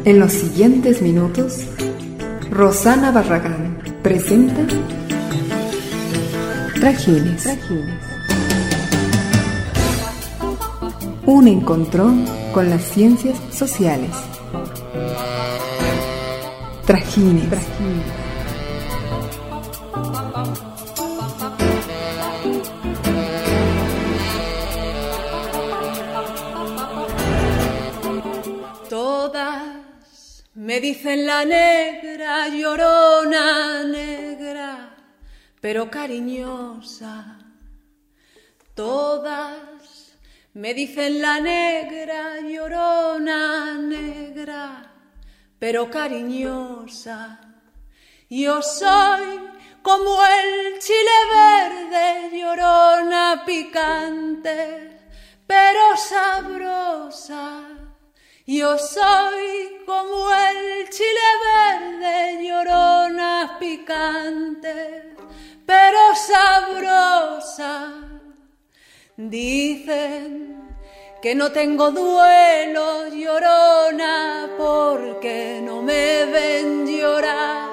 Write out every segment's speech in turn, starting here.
En los siguientes minutos, Rosana Barragán presenta Trajines. Un encontrón con las ciencias sociales. Trajines. Todas me dicen la negra, llorona negra, pero cariñosa. Todas me dicen la negra, llorona negra, pero cariñosa. Yo soy como el chile verde, llorona picante, pero sabrosa. Yo soy como el chile verde, llorona picante, pero sabrosa. Dicen que no tengo duelo, llorona, porque no me ven llorar.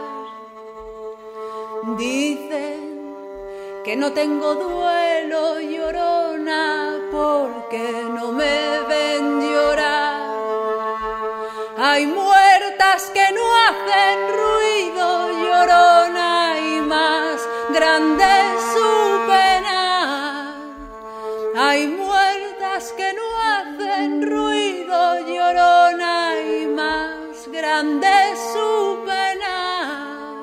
Dicen que no tengo duelo, llorona, porque no me ven llorar. Hay muertas que no hacen ruido, llorona, y más grande es su pena. Hay muertas que no hacen ruido, llorona, y más grande es su pena.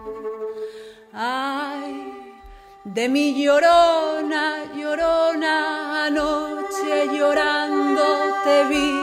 Ay, de mi llorona, llorona, anoche llorando te vi.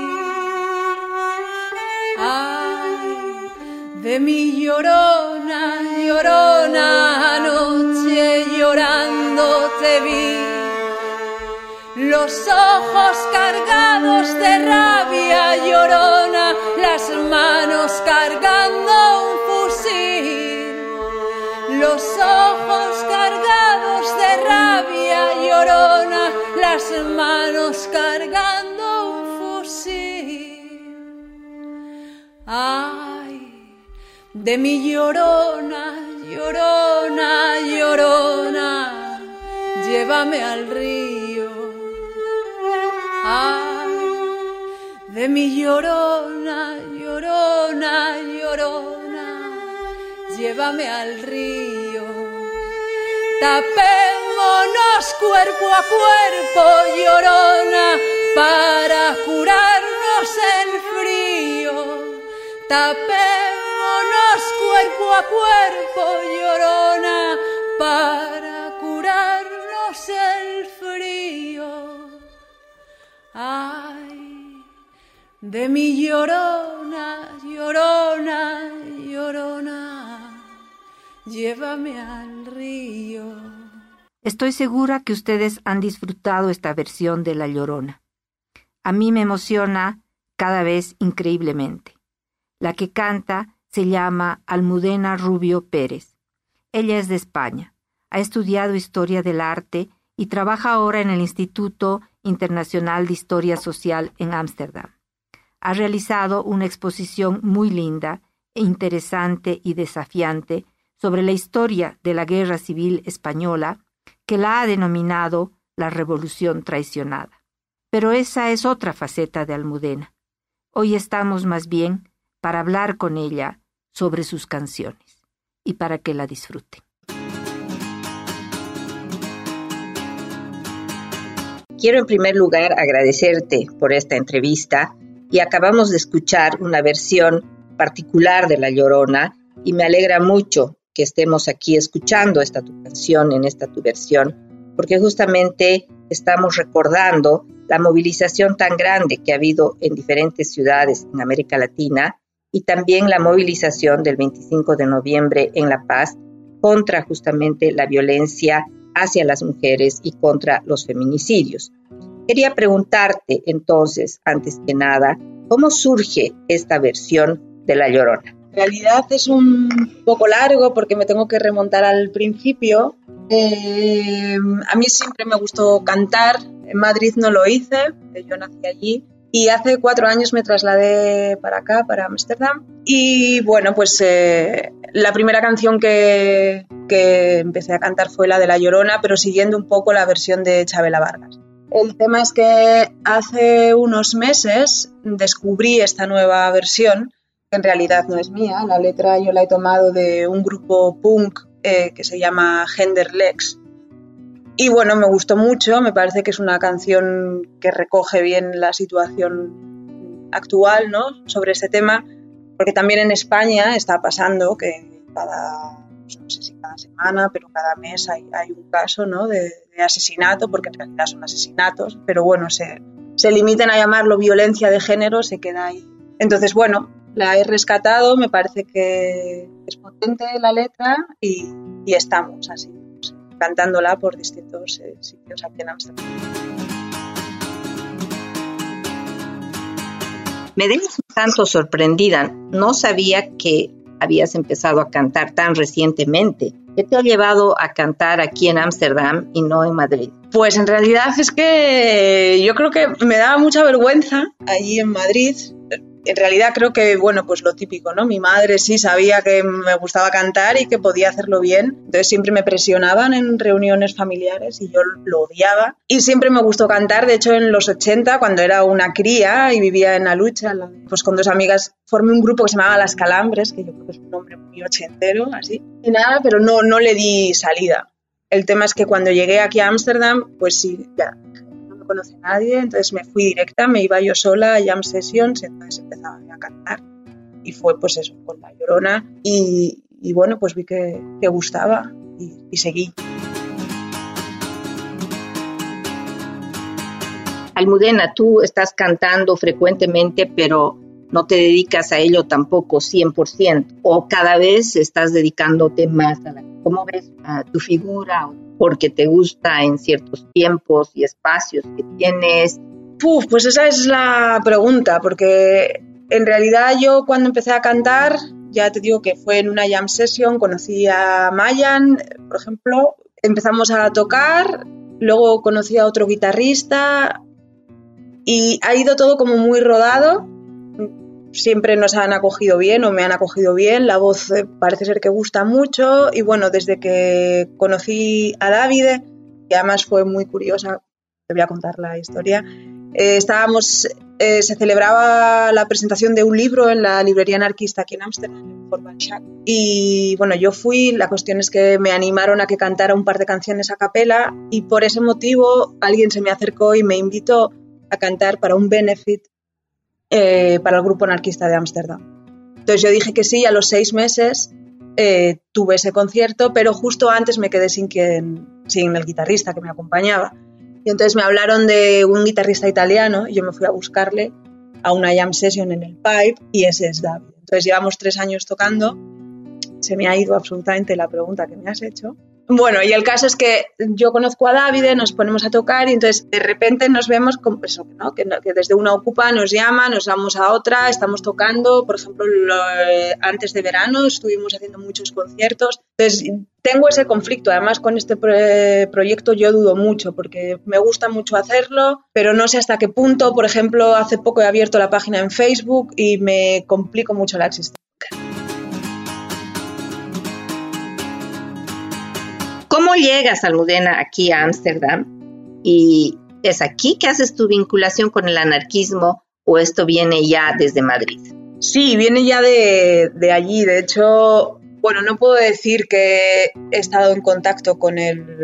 Ay, de mi llorona, llorona, anoche llorando te vi. Los ojos cargados de rabia, llorona, las manos cargando un fusil. Los ojos cargados de rabia, llorona, las manos cargando un fusil. Ay, de mi llorona, llorona, llorona, llévame al río. Ay, de mi llorona, llorona, llorona, llévame al río. Tapémonos cuerpo a cuerpo, llorona, para curarnos el frío. Tapémonos cuerpo a cuerpo, llorona, para curarnos el frío. Ay, de mi llorona, llorona, llorona, llévame al río. Estoy segura que ustedes han disfrutado esta versión de La Llorona. A mí me emociona cada vez increíblemente. La que canta se llama Almudena Rubio Pérez. Ella es de España, ha estudiado Historia del Arte y trabaja ahora en el Instituto Internacional de Historia Social en Ámsterdam. Ha realizado una exposición muy linda, interesante y desafiante sobre la historia de la Guerra Civil Española, que la ha denominado la Revolución Traicionada. Pero esa es otra faceta de Almudena. Hoy estamos más bien para hablar con ella sobre sus canciones y para que la disfruten. Quiero en primer lugar agradecerte por esta entrevista y acabamos de escuchar una versión particular de La Llorona y me alegra mucho que estemos aquí escuchando esta tu canción en esta tu versión porque justamente estamos recordando la movilización tan grande que ha habido en diferentes ciudades en América Latina y también la movilización del 25 de noviembre en La Paz contra justamente la violencia hacia las mujeres y contra los feminicidios. Quería preguntarte entonces, antes que nada, ¿cómo surge esta versión de La Llorona? En realidad es un poco largo porque me tengo que remontar al principio. A mí siempre me gustó cantar. En Madrid no lo hice, yo nací allí. Y hace 4 años me trasladé para acá, para Ámsterdam. Y bueno, pues la primera canción que empecé a cantar fue la de La Llorona, pero siguiendo un poco la versión de Chabela Vargas. El tema es que hace unos meses descubrí esta nueva versión, que en realidad no es mía. La letra yo la he tomado de un grupo punk que se llama Genderlex. Y bueno, me gustó mucho, me parece que es una canción que recoge bien la situación actual, ¿no?, sobre este tema, porque también en España está pasando que no sé si cada semana, pero cada mes hay un caso, ¿no?, de asesinato, porque en realidad son asesinatos, pero bueno, se limitan a llamarlo violencia de género, se queda ahí. Entonces, bueno, la he rescatado, me parece que es potente la letra y estamos así, cantándola por distintos sitios aquí en Ámsterdam. Me dejas un tanto sorprendida. No sabía que habías empezado a cantar tan recientemente. ¿Qué te ha llevado a cantar aquí en Ámsterdam y no en Madrid? Pues en realidad es que yo creo que me daba mucha vergüenza allí en Madrid. En realidad creo que, bueno, pues lo típico, ¿no? Mi madre sí sabía que me gustaba cantar y que podía hacerlo bien. Entonces siempre me presionaban en reuniones familiares y yo lo odiaba. Y siempre me gustó cantar. De hecho, en los 80, cuando era una cría y vivía en Alucha, pues con 2 amigas formé un grupo que se llamaba Las Calambres, que yo creo que es un nombre muy ochentero, así. Y nada, pero no le di salida. El tema es que cuando llegué aquí a Ámsterdam, pues sí, ya no conoce a nadie, entonces me fui directa, me iba yo sola a jam sessions, entonces empezaba a cantar y fue pues eso, con La Llorona y bueno, pues vi que gustaba y seguí. Almudena, tú estás cantando frecuentemente, pero no te dedicas a ello tampoco 100%, o cada vez estás dedicándote más a ¿cómo ves a tu figura? Porque te gusta en ciertos tiempos y espacios que tienes. Pues esa es la pregunta, porque en realidad yo cuando empecé a cantar, ya te digo que fue en una jam session, conocí a Mayan, por ejemplo, empezamos a tocar, luego conocí a otro guitarrista y ha ido todo como muy rodado. Siempre nos han acogido bien o me han acogido bien, la voz parece ser que gusta mucho y bueno, desde que conocí a Davide, que además fue muy curiosa, te voy a contar la historia, se celebraba la presentación de un libro en la librería anarquista aquí en Ámsterdam, en Forbanshack, y bueno, yo fui, la cuestión es que me animaron a que cantara un par de canciones a capela y por ese motivo alguien se me acercó y me invitó a cantar para un benefit para el grupo anarquista de Ámsterdam. Entonces yo dije que sí y a los 6 meses tuve ese concierto, pero justo antes me quedé sin el guitarrista que me acompañaba. Y entonces me hablaron de un guitarrista italiano y yo me fui a buscarle a una jam session en el Pipe y ese es David. Entonces llevamos 3 años tocando, se me ha ido absolutamente la pregunta que me has hecho. Bueno, y el caso es que yo conozco a David, nos ponemos a tocar y entonces de repente nos vemos con eso, ¿no? Que desde una ocupa nos llama, nos vamos a otra, estamos tocando, por ejemplo, antes de verano estuvimos haciendo muchos conciertos. Entonces tengo ese conflicto, además con este proyecto yo dudo mucho porque me gusta mucho hacerlo, pero no sé hasta qué punto. Por ejemplo, hace poco he abierto la página en Facebook y me complico mucho la existencia. ¿Cómo llegas, Almudena, aquí a Ámsterdam? ¿Y es aquí que haces tu vinculación con el anarquismo o esto viene ya desde Madrid? Sí, viene ya de allí. De hecho, bueno, no puedo decir que he estado en contacto con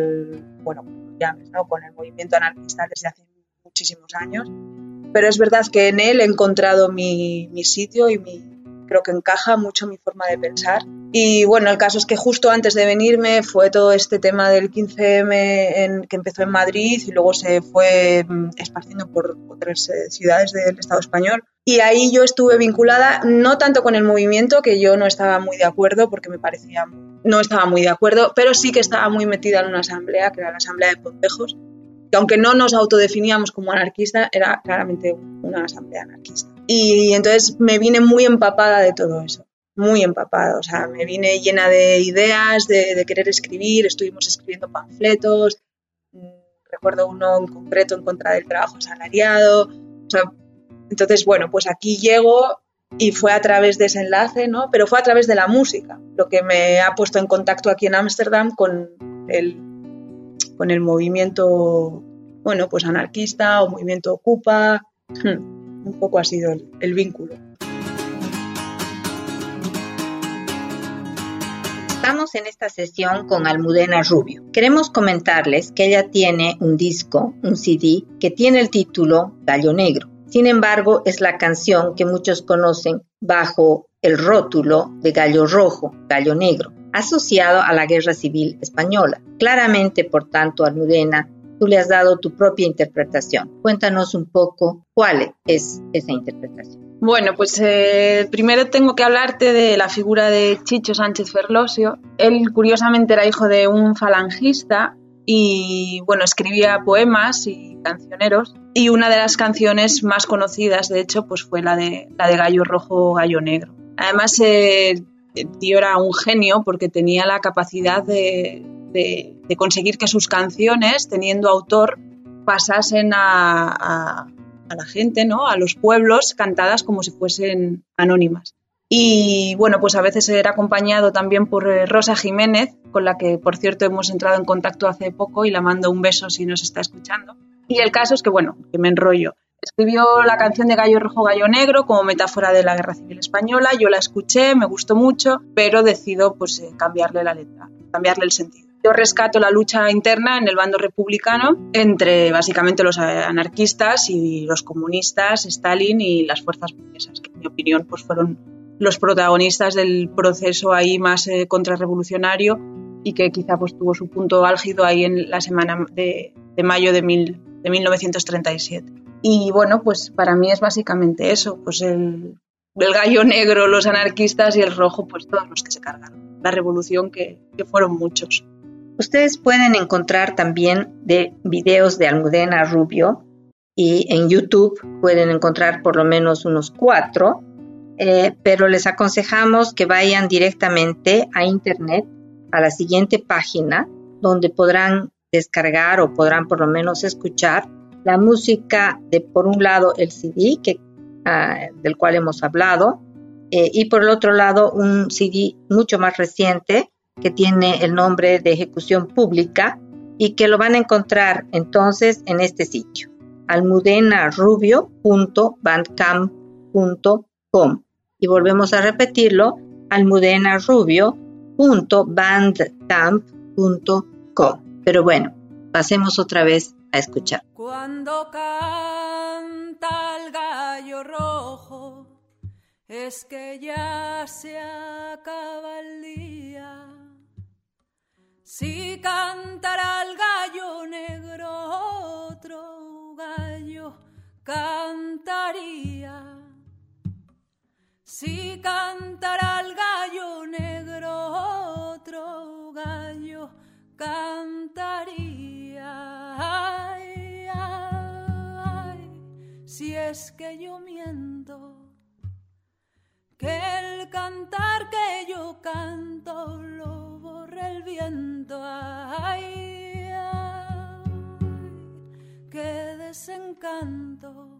con el movimiento anarquista desde hace muchísimos años, pero es verdad que en él he encontrado mi sitio y creo que encaja mucho mi forma de pensar. Y bueno, el caso es que justo antes de venirme fue todo este tema del 15M que empezó en Madrid y luego se fue esparciendo por otras ciudades del Estado español. Y ahí yo estuve vinculada no tanto con el movimiento, que yo no estaba muy de acuerdo porque no estaba muy de acuerdo, pero sí que estaba muy metida en una asamblea, que era la Asamblea de Pontejos, que aunque no nos autodefiníamos como anarquistas, era claramente una asamblea anarquista. Y entonces me vine muy empapada de todo eso. Muy empapada, o sea, me vine llena de ideas, de querer escribir, estuvimos escribiendo panfletos, recuerdo uno en concreto en contra del trabajo asalariado, o sea, Entonces, bueno, pues aquí llego y fue a través de ese enlace, ¿no? Pero fue a través de la música, lo que me ha puesto en contacto aquí en Ámsterdam con el movimiento, bueno, pues anarquista o movimiento Ocupa. Un poco ha sido el vínculo. Estamos en esta sesión con Almudena Rubio. Queremos comentarles que ella tiene un disco, un CD, que tiene el título Gallo Negro. Sin embargo, es la canción que muchos conocen bajo el rótulo de Gallo Rojo, Gallo Negro, asociado a la Guerra Civil Española. Claramente, por tanto, Almudena, tú le has dado tu propia interpretación. Cuéntanos un poco cuál es esa interpretación. Bueno, pues primero tengo que hablarte de la figura de Chicho Sánchez Ferlosio. Él, curiosamente, era hijo de un falangista y, bueno, escribía poemas y cancioneros. Y una de las canciones más conocidas, de hecho, pues fue la de Gallo Rojo, Gallo Negro. Además, el tío era un genio porque tenía la capacidad de conseguir que sus canciones, teniendo autor, pasasen a la gente, ¿no? A los pueblos, cantadas como si fuesen anónimas. Y bueno, pues a veces era acompañado también por Rosa Jiménez, con la que, por cierto, hemos entrado en contacto hace poco y la mando un beso si nos está escuchando. Y el caso es que, bueno, que me enrollo. Escribió la canción de Gallo Rojo, Gallo Negro como metáfora de la Guerra Civil Española. Yo la escuché, me gustó mucho, pero decido pues cambiarle la letra, cambiarle el sentido. Yo rescato la lucha interna en el bando republicano entre básicamente los anarquistas y los comunistas, Stalin y las fuerzas burguesas, que en mi opinión pues fueron los protagonistas del proceso ahí más contrarrevolucionario y que quizá pues tuvo su punto álgido ahí en la semana de mayo de 1937. Y bueno, pues para mí es básicamente eso, pues el gallo negro, los anarquistas y el rojo, pues todos los que se cargaron. La revolución que fueron muchos. Ustedes pueden encontrar también de videos de Almudena Rubio y en YouTube pueden encontrar por lo menos unos 4, pero les aconsejamos que vayan directamente a internet a la siguiente página donde podrán descargar o podrán por lo menos escuchar la música de, por un lado, el CD del cual hemos hablado y por el otro lado un CD mucho más reciente que tiene el nombre de Ejecución Pública y que lo van a encontrar entonces en este sitio, almudenarubio.bandcamp.com. Y volvemos a repetirlo, almudenarubio.bandcamp.com. Pero bueno, pasemos otra vez a escuchar. Cuando canta el gallo rojo, es que ya se acaba el día. Si cantara el gallo negro, otro gallo cantaría. Si cantara el gallo negro, otro gallo cantaría. Ay, ay, si es que yo miento, que el cantar que yo canto lo borra el viento. Ay, ay, qué desencanto.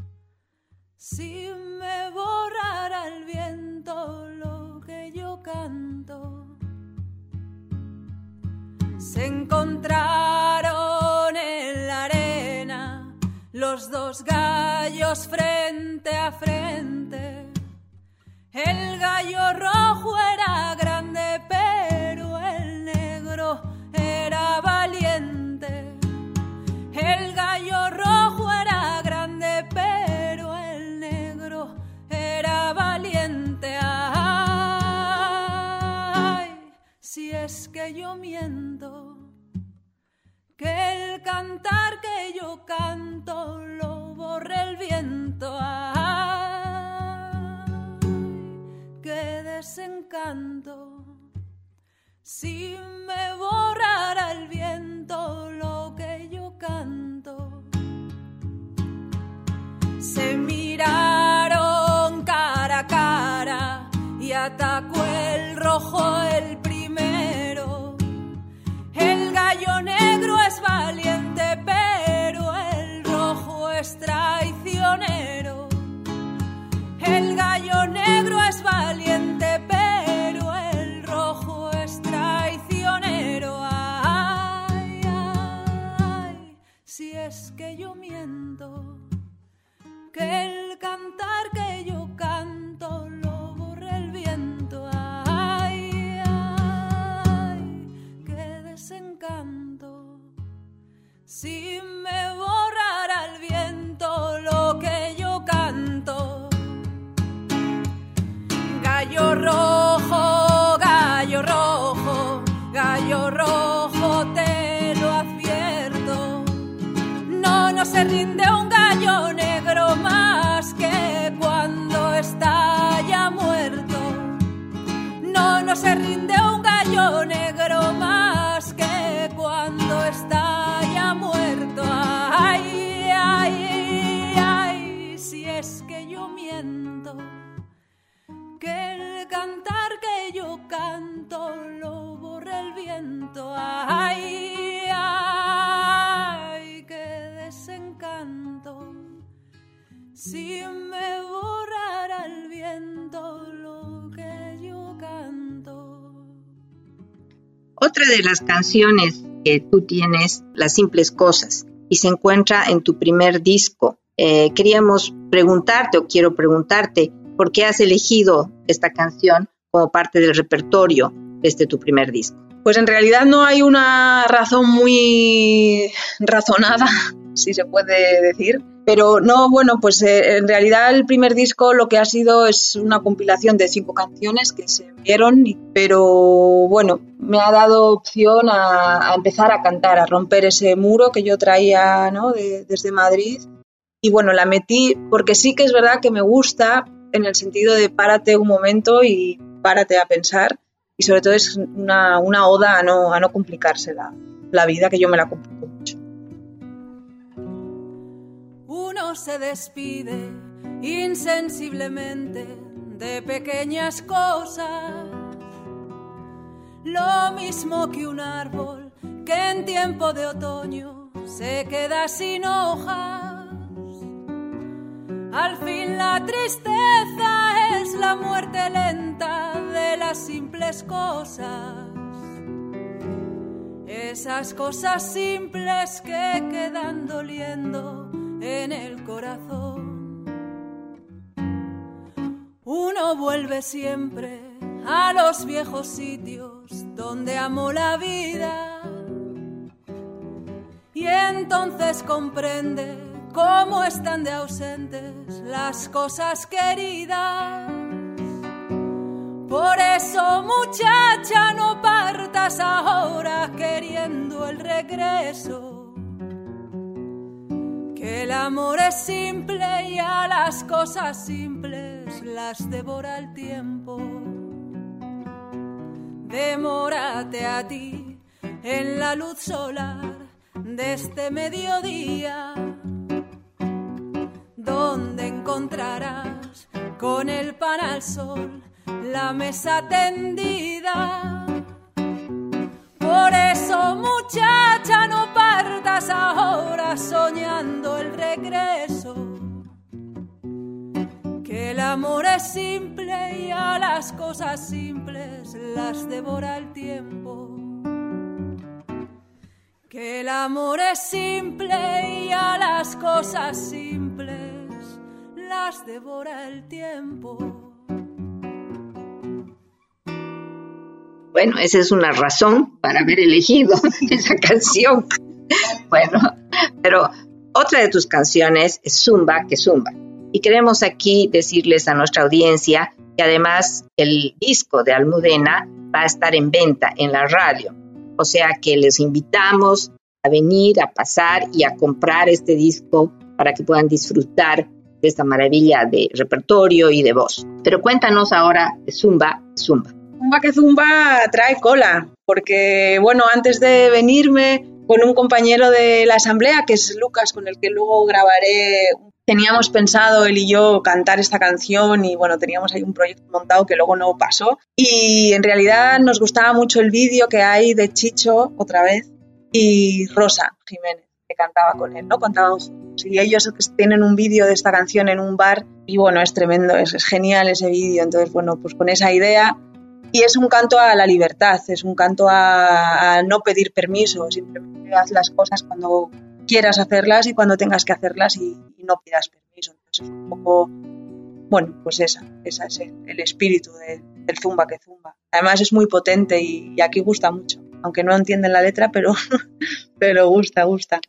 Si me borrara el viento lo que yo canto. Se encontraron en la arena los dos gallos frente a frente. El gallo rojo era grande, pero el negro era valiente. El gallo rojo era grande, pero el negro era valiente. Ay, si es que yo miento, que el cantar que yo canto lo borra el viento. Qué desencanto. Si me borrara el viento lo que yo canto. Se miraron cara a cara y atacó el rojo el primero. El gallo negro es valiente, pero el rojo es traicionero. es que yo miento, que el cantar que yo canto lo borra el viento. Ay, ay, qué desencanto, si me borrara el viento lo que yo canto. Otra de las canciones que tú tienes, Las Simples Cosas, y se encuentra en tu primer disco. Queríamos preguntarte, o quiero preguntarte, ¿por qué has elegido esta canción como parte del repertorio de tu primer disco? Pues en realidad no hay una razón muy razonada, si se puede decir. Pero no, bueno, pues en realidad el primer disco lo que ha sido es una compilación de 5 canciones que se vieron, pero bueno, me ha dado opción a empezar a cantar, a romper ese muro que yo traía, ¿no? Desde Madrid. Y bueno, la metí porque sí que es verdad que me gusta en el sentido de párate un momento y párate a pensar, y sobre todo es una oda a no complicarse la vida, que yo me la complico mucho. Uno se despide insensiblemente de pequeñas cosas, lo mismo que un árbol que en tiempo de otoño se queda sin hojas. Al fin la tristeza es la muerte lenta de las simples cosas, esas cosas simples que quedan doliendo en el corazón. Uno vuelve siempre a los viejos sitios donde amó la vida, y entonces comprende cómo están de ausentes las cosas queridas. Por eso, muchacha, no partas ahora queriendo el regreso, que el amor es simple y a las cosas simples las devora el tiempo. Demórate a ti en la luz solar de este mediodía, donde encontrarás con el pan al sol la mesa tendida. Por eso, muchacha, no partas ahora soñando el regreso, que el amor es simple y a las cosas simples las devora el tiempo. Que el amor es simple y a las cosas simples las devora el tiempo. Bueno, esa es una razón para haber elegido esa canción. Bueno, pero otra de tus canciones es Zumba que Zumba. Y queremos aquí decirles a nuestra audiencia que además el disco de Almudena va a estar en venta en la radio. O sea que les invitamos a venir, a pasar y a comprar este disco para que puedan disfrutar de esta maravilla de repertorio y de voz. Pero cuéntanos ahora de Zumba que Zumba. Zumba que Zumba trae cola, porque bueno, antes de venirme con un compañero de la asamblea, que es Lucas, con el que luego grabaré, teníamos pensado él y yo cantar esta canción y bueno, teníamos ahí un proyecto montado que luego no pasó, y en realidad nos gustaba mucho el vídeo que hay de Chicho, otra vez, y Rosa Jiménez, que cantaba con él, ¿no? Cantaban juntos, y ellos tienen un vídeo de esta canción en un bar y bueno, es tremendo, es genial ese vídeo. Entonces bueno, pues con esa idea. Y es un canto a la libertad, es un canto a no pedir permiso, simplemente haz las cosas cuando quieras hacerlas y cuando tengas que hacerlas y no pidas permiso. Entonces es un poco, bueno, pues esa es el espíritu del Zumba que Zumba. Además es muy potente y aquí gusta mucho, aunque no entienden la letra, pero gusta.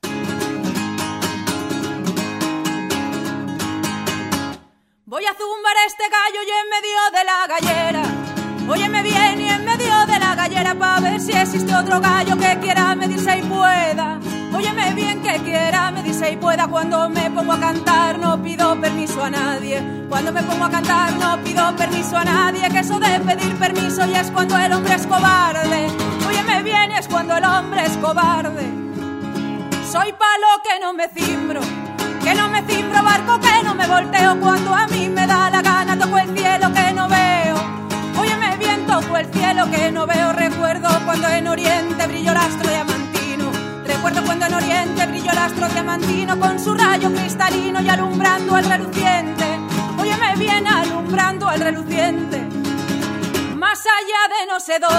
Voy a zumbar este gallo y en medio de la gallera. Óyeme bien y en medio de la gallera pa' ver si existe otro gallo que quiera medirse y pueda. Óyeme bien que quiera medirse y pueda. Cuando me pongo a cantar no pido permiso a nadie. Cuando me pongo a cantar no pido permiso a nadie. Que eso de pedir permiso ya es cuando el hombre es cobarde. Óyeme bien, es cuando el hombre es cobarde. Soy palo que no me cimbro barco que no me volteo. cielo cuando a mí me da la gana, toco el cielo que no veo. Óyeme bien, toco el cielo que no veo. Recuerdo cuando en Oriente brilló el astro diamantino. Recuerdo cuando en Oriente brilló el astro diamantino con su rayo cristalino y alumbrando al reluciente. Óyeme bien, alumbrando al reluciente. Más allá de no sé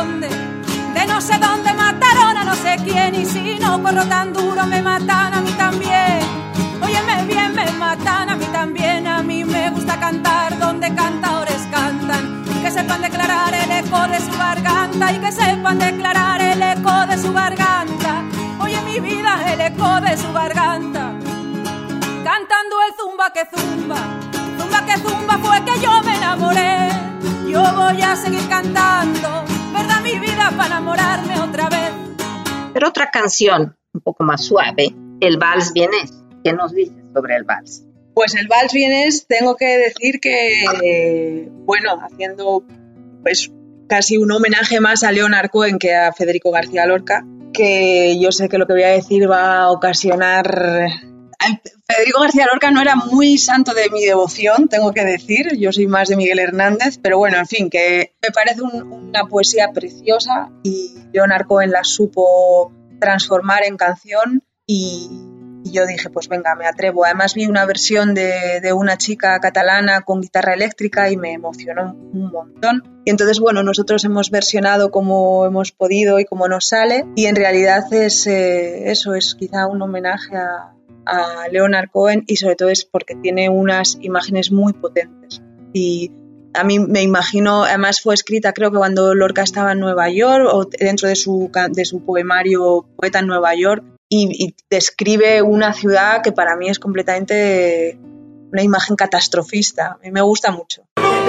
dónde mataron a no sé quién. Y si no corro tan duro me matan a mí también. Óyeme bien, me matan a mí también. A mí me gusta cantar donde cantadores cantan. Que sepan declarar el eco de su garganta. Y que sepan declarar el eco de su garganta. Oye mi vida, el eco de su garganta. Cantando el zumba que zumba. Zumba que zumba fue que yo me enamoré. Yo voy a seguir cantando. ¿Verdad mi vida para enamorarme otra vez? Pero otra canción, un poco más suave, el Vals Vienés. ¿Qué nos dices sobre el vals? Pues el Vals Vienés, tengo que decir que, haciendo pues casi un homenaje más a Leonard Cohen que a Federico García Lorca, que yo sé que lo que voy a decir va a ocasionar... Federico García Lorca no era muy santo de mi devoción, tengo que decir, yo soy más de Miguel Hernández, pero bueno, en fin, que me parece una poesía preciosa y Leonard Cohen la supo transformar en canción y yo dije, pues venga, me atrevo. Además vi una versión de una chica catalana con guitarra eléctrica y me emocionó un montón. Y entonces, bueno, nosotros hemos versionado como hemos podido y como nos sale y en realidad es eso, es quizá un homenaje a Leonard Cohen y sobre todo es porque tiene unas imágenes muy potentes. Y a mí me imagino, además fue escrita creo que cuando Lorca estaba en Nueva York o dentro de su poemario Poeta en Nueva York y describe una ciudad que para mí es completamente una imagen catastrofista. A mí me gusta mucho.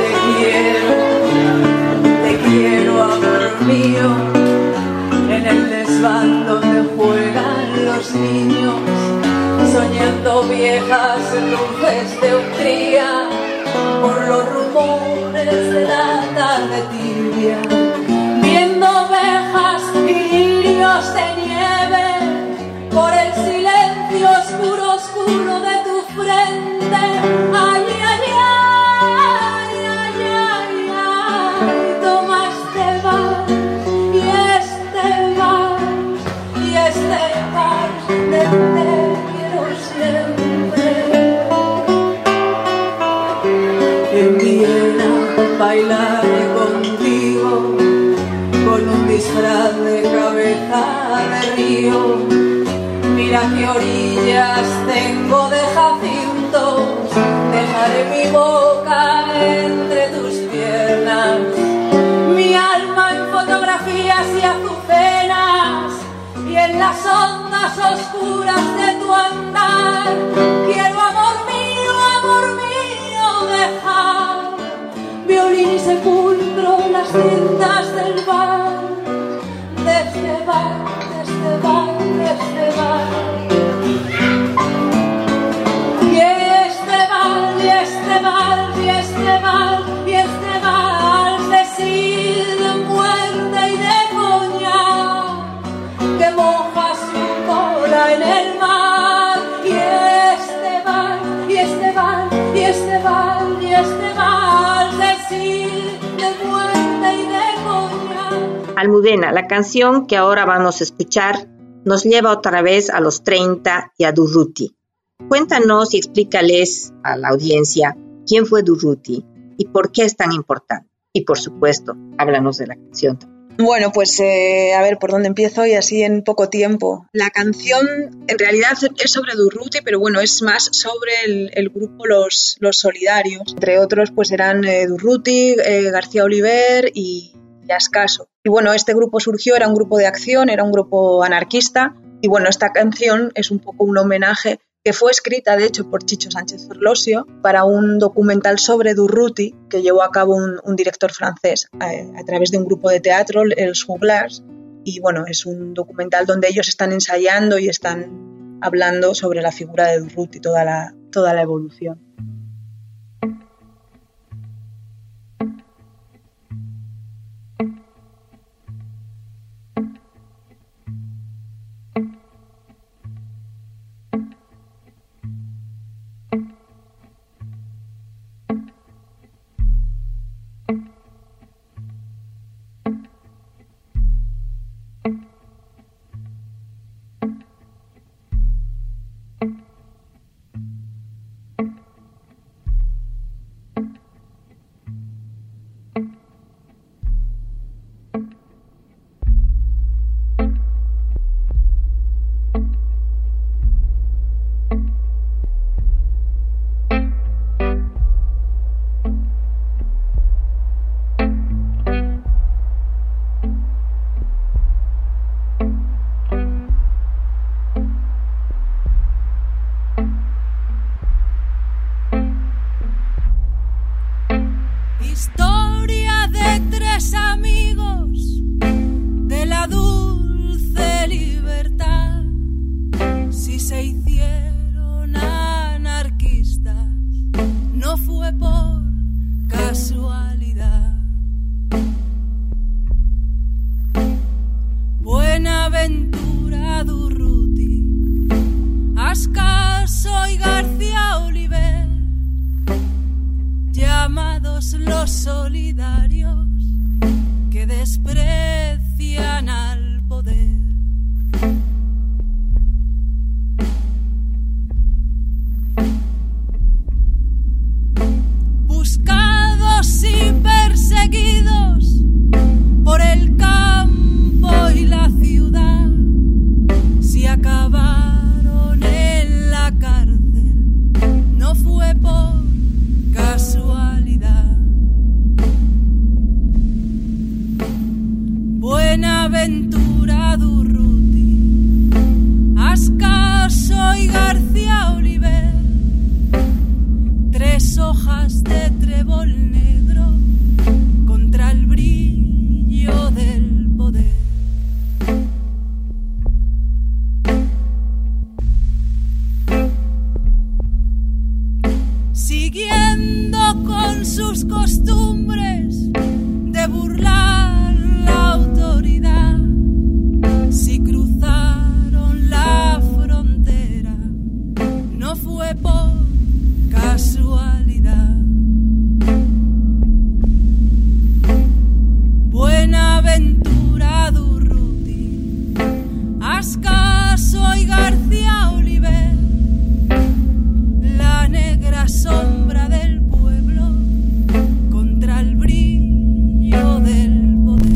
Te quiero, amor mío, en el desván donde juegan los niños, soñando viejas luces de Hungría, por los rumores de la tarde tibia, viendo ovejas y lirios de nieve, por el silencio oscuro, oscuro de tu frente. Ay, ay, ay, ay, ay, ay, toma este vals y este vals de te quiero siempre. En Viena bailaré contigo con un disfraz de cabeza de río. Mira qué orillas tengo de jacintos, dejaré mi boca entre tus piernas, mi alma en fotografías y azucenas, y en las ondas oscuras de tu andar, quiero amor mío, dejar violín y sepulcro en las cintas del bar, de este bar, de este bar, de este bar. Y este bar, y este bar, y este bar, y este bar de sil, de muerte y de coñac, que moja su cola en el mar. Y este bar, y este bar, y este bar, y este bar de sil, de muerte y de coñac. Almudena, la canción que ahora vamos a escuchar nos lleva otra vez a los 30 y a Durruti. Cuéntanos y explícales a la audiencia quién fue Durruti y por qué es tan importante. Y por supuesto, háblanos de la canción. Bueno, pues a ver por dónde empiezo y así en poco tiempo. La canción en realidad es sobre Durruti, pero bueno, es más sobre el grupo Los Solidarios. Entre otros, pues eran Durruti, García Oliver y Ascaso. Y bueno, este grupo surgió, era un grupo de acción, era un grupo anarquista. Y bueno, esta canción es un poco un homenaje que fue escrita, de hecho, por Chicho Sánchez Ferlosio para un documental sobre Durruti que llevó a cabo un director francés a través de un grupo de teatro, Els Joglars. Y bueno, es un documental donde ellos están ensayando y están hablando sobre la figura de Durruti, toda la evolución. no fue por casualidad. Buenaventura Durruti, Ascaso y García Oliver, llamados los solidarios que desprecian al poder. Buscados y perseguidos por el campo y la ciudad, si acabaron en la cárcel, no fue por casualidad. Buenaventura Durruti, Ascaso y García Oliver, 3 hojas de trébol negro contra el brillo del poder. Siguiendo con sus costumbres de burlar la autoridad, si cruzaron la frontera, no fue por casualidad. Buenaventura Durruti, Ascaso y García Oliver, la negra sombra del pueblo contra el brillo del poder.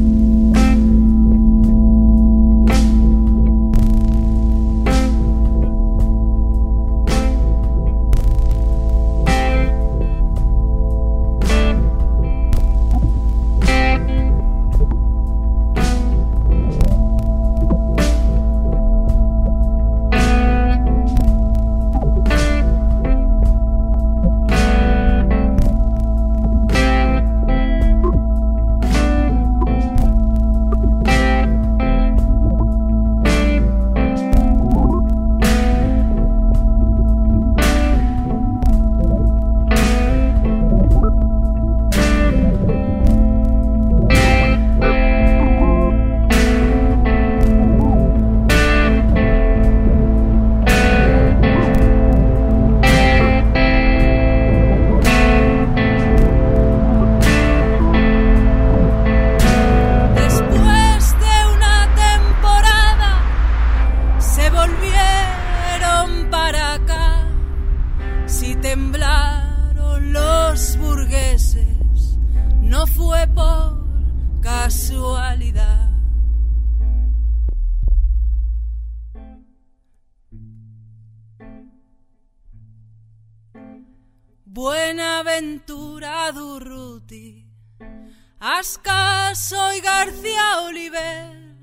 Buenaventura Durruti, Ascaso y García Oliver,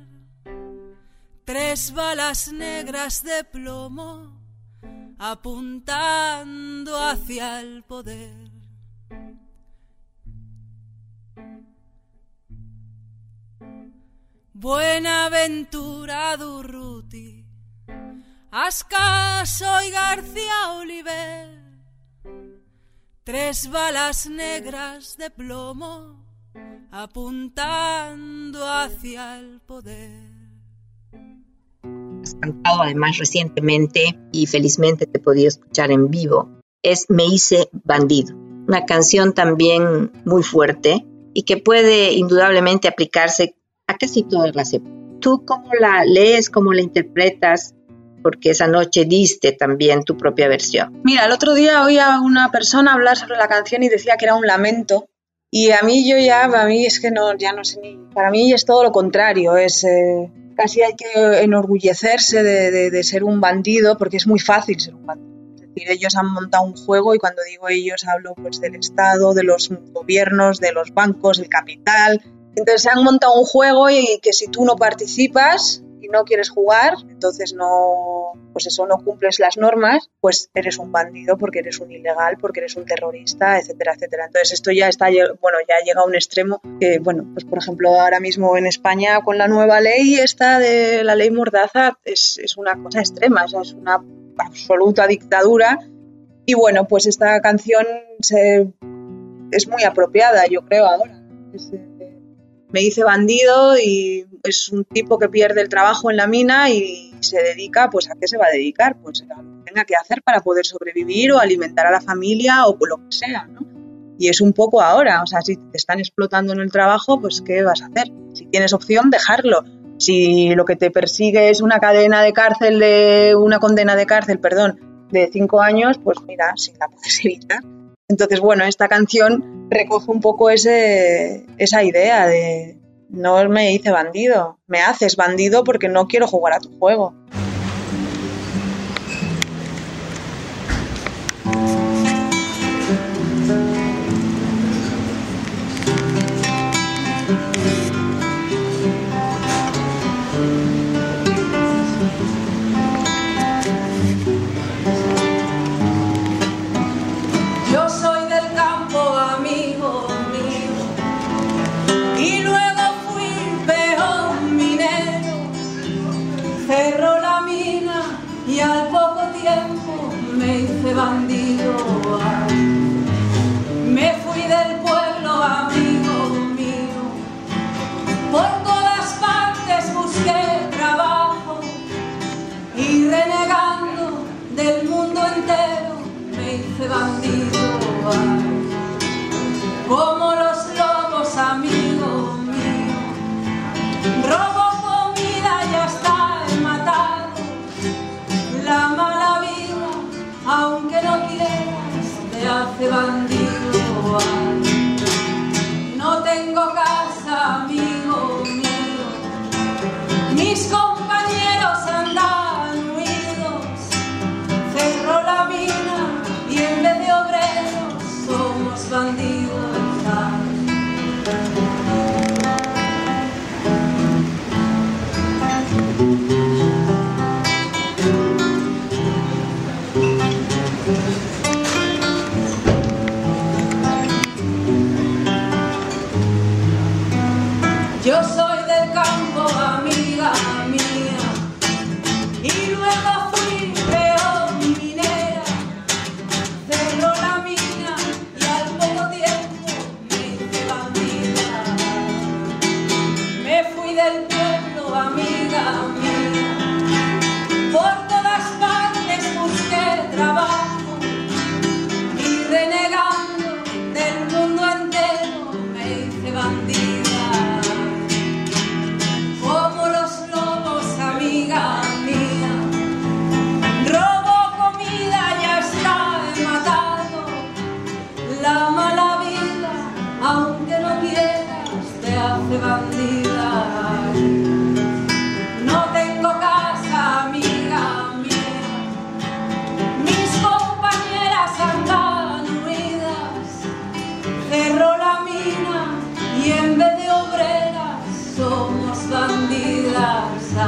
3 balas negras de plomo apuntando hacia el poder. Buenaventura Durruti, Ascaso y García Oliver, 3 balas negras de plomo apuntando hacia el poder. Has cantado además recientemente y felizmente te he podido escuchar en vivo. Es Me hice bandido, una canción también muy fuerte y que puede indudablemente aplicarse a casi todas las épocas. ¿Tú cómo la lees, cómo la interpretas? Porque esa noche diste también tu propia versión. Mira, el otro día oí a una persona hablar sobre la canción y decía que era un lamento. Y a mí es que no, ya no sé ni... Para mí es todo lo contrario, es... casi hay que enorgullecerse de ser un bandido, porque es muy fácil ser un bandido. Es decir, ellos han montado un juego, y cuando digo ellos hablo pues del Estado, de los gobiernos, de los bancos, del capital. Entonces han montado un juego y que si tú no participas y no quieres jugar, entonces no cumples las normas, pues eres un bandido, porque eres un ilegal, porque eres un terrorista, etcétera, etcétera. Entonces esto ya está, ya llega a un extremo que, pues por ejemplo ahora mismo en España con la nueva ley esta de la ley Mordaza es una cosa extrema, o sea, es una absoluta dictadura Y bueno, pues esta canción es muy apropiada, yo creo, ahora. Me hice bandido y es un tipo que pierde el trabajo en la mina y se dedica, pues ¿a qué se va a dedicar? Pues a lo que tenga que hacer para poder sobrevivir o alimentar a la familia o lo que sea, ¿no? Y es un poco ahora, o sea, si te están explotando en el trabajo, pues ¿qué vas a hacer? Si tienes opción, dejarlo. Si lo que te persigue es una condena de cárcel de 5 años, pues mira, si la puedes evitar. Entonces, bueno, esta canción recoge un poco esa idea de no me hice bandido, me haces bandido porque no quiero jugar a tu juego. Bandido, me fui del pueblo, amigo mío, por todas partes busqué trabajo y renegando del mundo entero me hice bandido, como los lobos, amigo mío, robo comida y hasta he matado la mala vida. Aunque no quieras, te hace bandido. No tengo casa, amigo mío. Mis compañeros andan huidos. Cerró la mina y en vez de obreros somos bandidos. Yo soy del campo, amiga mía, y luego fui peón minera. Cerró la mina y al poco tiempo me hice bandida. Me fui del pueblo, amiga mía, por todas partes busqué trabajo y renegando del mundo entero me hice bandida. Amiga mía, robo comida y hasta he matado la mala vida, aunque no quieras te hace bandida. No tengo casa, amiga mía, mis compañeras andan huidas. Cerró la mina y en vez de obreras somos bandidas.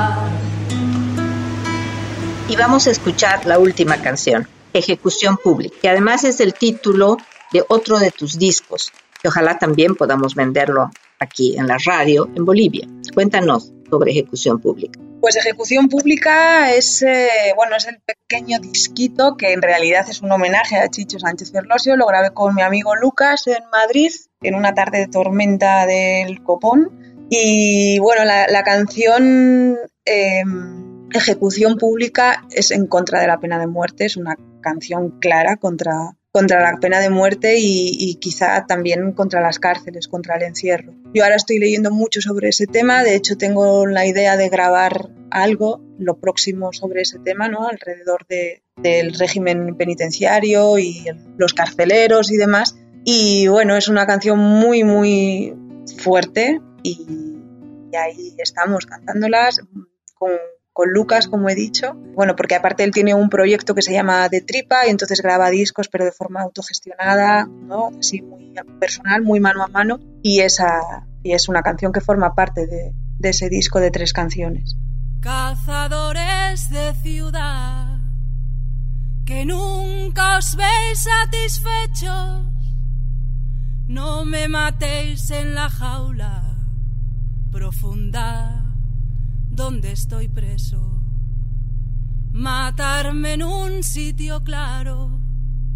Y vamos a escuchar la última canción, Ejecución Pública, que además es el título de otro de tus discos, que ojalá también podamos venderlo aquí en la radio en Bolivia. Cuéntanos sobre Ejecución Pública. Pues Ejecución Pública es el pequeño disquito que en realidad es un homenaje a Chicho Sánchez Ferlosio. Lo grabé con mi amigo Lucas en Madrid, en una tarde de tormenta del copón. Y bueno, la canción Ejecución Pública es en contra de la pena de muerte, es una canción clara contra la pena de muerte y quizá también contra las cárceles, contra el encierro. Yo ahora estoy leyendo mucho sobre ese tema, de hecho tengo la idea de grabar algo, lo próximo sobre ese tema, ¿no? Alrededor del régimen penitenciario y los carceleros y demás. Y bueno, es una canción muy, muy fuerte y ahí estamos cantándolas con Lucas, como he dicho. Bueno, porque aparte él tiene un proyecto que se llama De Tripa y entonces graba discos, pero de forma autogestionada, ¿no? Así muy personal, muy mano a mano. Y es una canción que forma parte de ese disco de 3 canciones. Cazadores de ciudad, que nunca os veis satisfechos, no me matéis en la jaula profunda donde estoy preso. Matarme en un sitio claro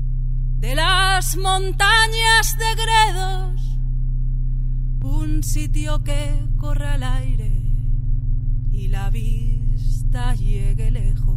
de las montañas de Gredos, un sitio que corra el aire y la vista llegue lejos,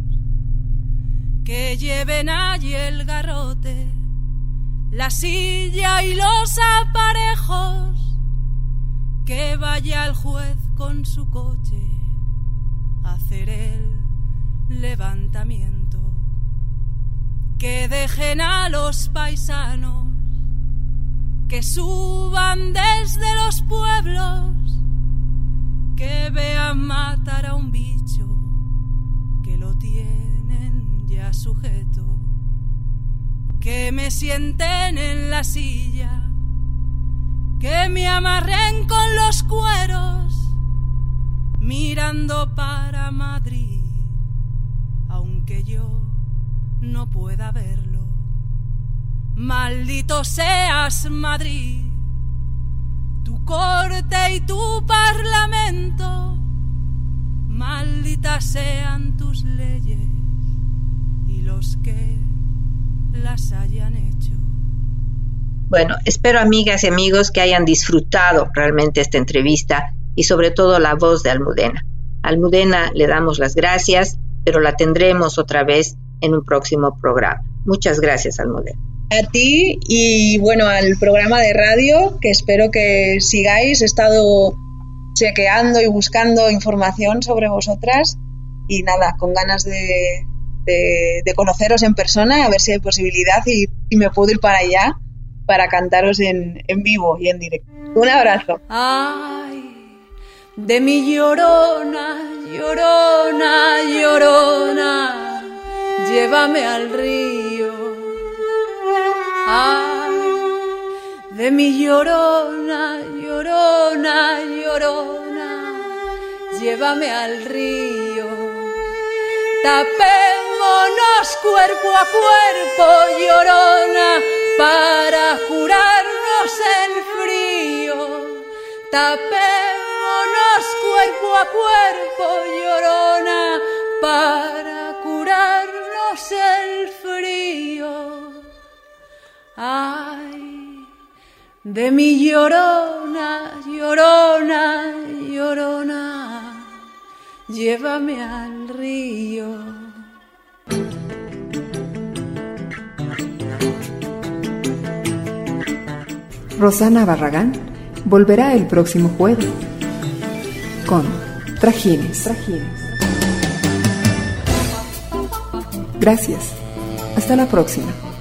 que lleven allí el garrote, la silla y los aparejos, que vaya el juez con su coche a hacer el levantamiento, que dejen a los paisanos que suban desde los pueblos, que vean matar a un bicho que lo tienen ya sujeto, que me sienten en la silla, que me amarren con los cueros, mirando para Madrid, aunque yo no pueda verlo. Maldito seas, Madrid, tu corte y tu parlamento, malditas sean tus leyes y los que las hayan hecho. Bueno, espero, amigas y amigos, que hayan disfrutado realmente esta entrevista y sobre todo la voz de Almudena. A Almudena le damos las gracias, pero la tendremos otra vez en un próximo programa. Muchas gracias, Almudena. A ti y bueno, al programa de radio, que espero que sigáis. He estado chequeando y buscando información sobre vosotras y nada, con ganas de conoceros en persona, a ver si hay posibilidad y me puedo ir para allá para cantaros en vivo y en directo. Un abrazo. Ay, de mi Llorona, Llorona, Llorona, llévame al río. Ay, de mi Llorona, Llorona, Llorona, llévame al río. Tapémonos cuerpo a cuerpo, Llorona, para curarnos el frío. Tapémonos cuerpo a cuerpo, Llorona, para curarnos el frío. Ay, de mi Llorona, Llorona, Llorona, llévame al río. Rosana Barragán volverá el próximo jueves con Trajines. Gracias. Hasta la próxima.